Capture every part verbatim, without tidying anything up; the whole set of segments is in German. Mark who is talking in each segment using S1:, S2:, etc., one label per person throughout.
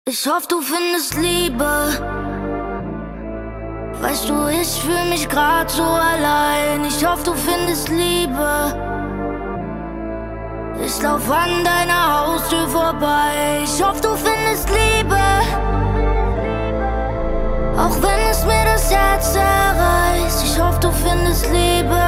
S1: Ich hoffe, du findest Liebe. Weißt du, ich fühl mich grad so allein. Ich hoffe, du findest Liebe. Ich lauf an deiner Haustür vorbei. Ich hoffe, du findest Liebe. Auch wenn es mir das Herz zerreißt. Ich hoffe, du findest Liebe.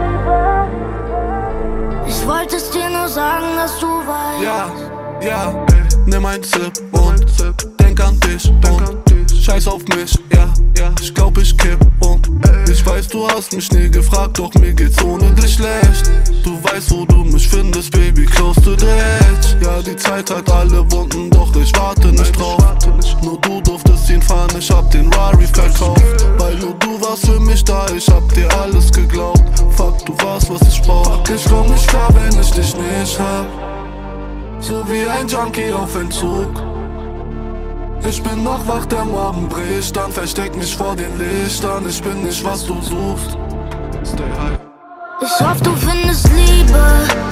S1: Ich wollte es dir nur sagen, dass du weißt.
S2: Ja, ja, nimm ein Sip und denk an dich und scheiß auf mich, ja, ja. Ich glaub, ich kipp um. Ich weiß, du hast mich nie gefragt, doch mir geht's ohne dich schlecht. Du weißt, wo du mich findest, Baby, close to the edge. Ja, die Zeit hat alle Wunden, doch ich warte nicht drauf. Nur du durftest ihn fahren, ich hab den Rari verkauft. Weil nur du warst für mich da, ich hab dir alles geglaubt. Fuck, du warst, was ich brauch. Ich komm nicht klar, wenn ich dich nicht hab. So wie ein Junkie auf Entzug. Ich bin noch wach, der Morgen bricht, dann versteck mich vor den Lichtern. Ich bin nicht, was du suchst. Stay high.
S1: Ich hoffe, du findest Liebe.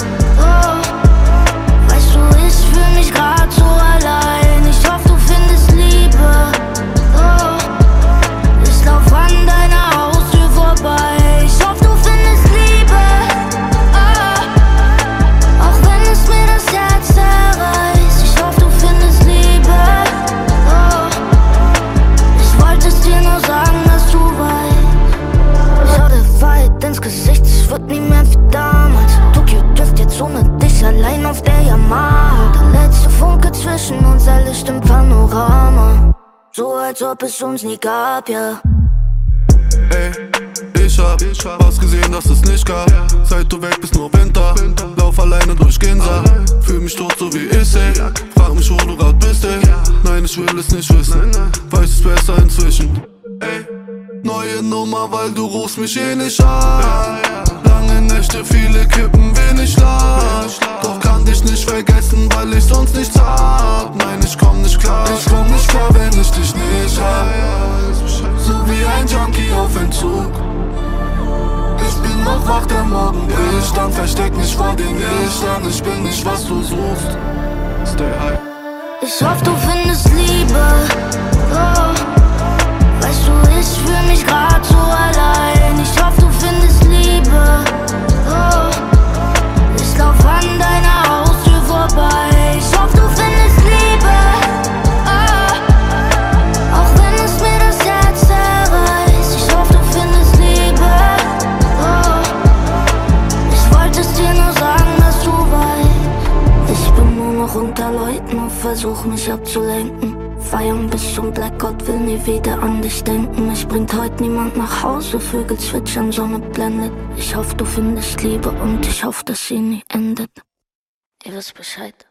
S1: Oh, weißt du, ich fühl mich grad so allein. Ich hoffe, du findest Liebe. Oh, ich lauf an deiner Haustür vorbei. Ich hoffe, du findest Liebe. Oh, auch wenn es mir das Herz zerreißt. Ich hoffe, du findest Liebe. Oh, ich wollte es dir nur sagen, dass du weißt. Schau dir weit ins Gesicht, es wird nie mehr wie damals. Tokyo Drift jetzt ohne dich allein auf der Yamaha. Der letzte Funke zwischen uns, ein Licht im Panorama. So als ob es uns nie gab, ja.
S2: Ey, ich hab was gesehen, das es nicht gab. Seit du weg bist, nur Winter. Lauf alleine durch Ginza. Fühl mich tot, so wie ich, ey. Frag mich, wo du grad bist, ey. Nein, ich will es nicht wissen. Weiß es besser inzwischen. Ey, neue Nummer, weil du rufst mich eh nicht an. Lange Nächte, viele Kippen, wenig Schlaf. Doch kann dich nicht vergessen, weil ich sonst nichts hab. Nein, ich komm nicht klar. Ich komm nicht klar, wenn ich dich nicht hab. So wie ein Junkie auf Entzug. Ich bin noch wach, der Morgen bricht, dann versteck mich vor den Lichtern. Ich bin nicht, was du suchst. Stay high.
S1: Ich hoffe, du findest Liebe. Oh, weißt du, ich fühl mich grad so allein. Ich hoffe, du findest Liebe. Oh, ich lauf an deiner Haustür vorbei. Ich hoffe, du findest Liebe. Oh, auch wenn es mir das Herz zerreißt. Ich hoffe, du findest Liebe. Oh, ich wollte es dir nur sagen, dass du weißt. Ich bin nur noch unter Leuten und versuch mich abzulenken. Feiern bis zum Blackout, will nie wieder an dich denken. Mich bringt heute niemand nach Hause, Vögel zwitschern, Sonne blendet. Ich hoffe, du findest Liebe und ich hoffe, dass sie nie endet. Ihr wisst Bescheid.